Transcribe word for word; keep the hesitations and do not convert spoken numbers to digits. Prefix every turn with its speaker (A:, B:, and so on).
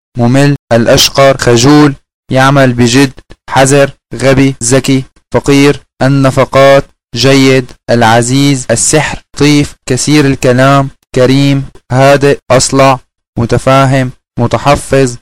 A: ممل، الأشقر، خجول، يعمل بجد، حذر، غبي، ذكي، فقير، النفقات، جيد، العزيز، السحر، لطيف، كثير الكلام، كريم، هادئ، أصلع، متفاهم، متحفظ،